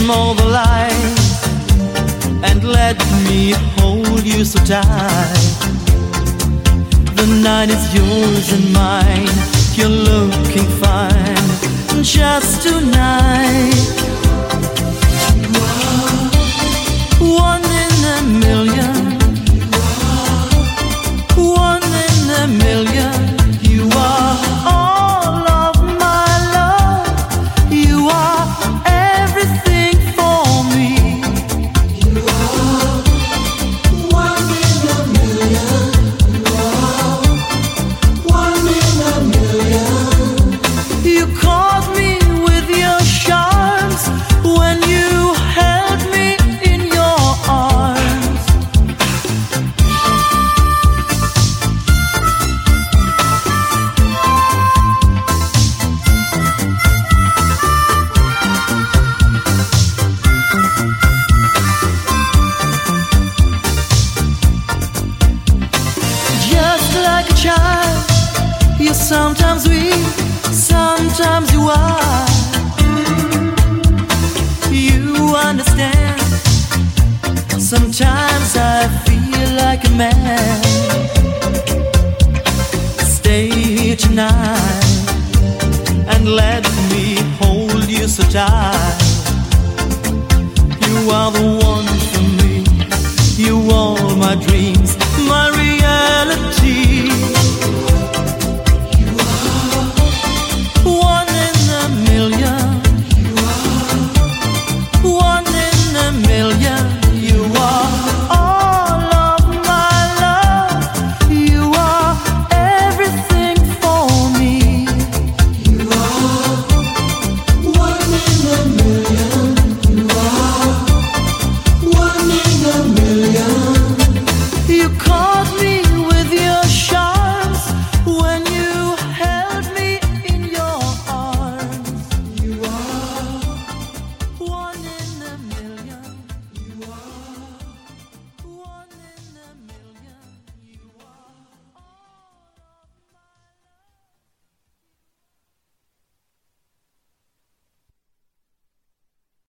all the lights and let me hold you so tight. The night is yours and mine. You're looking fine just tonight. One in a million. One in a million. You are all of my love. You are everything for me. You are one in a million. You are one in a million. You caught me with your charms when you held me in your arms. Just like a child, you're sometimes weak, sometimes you are. You understand. Sometimes I feel like a man. Stay here tonight and let me hold you so tight. You are the one for me. You are my dreams, my reality.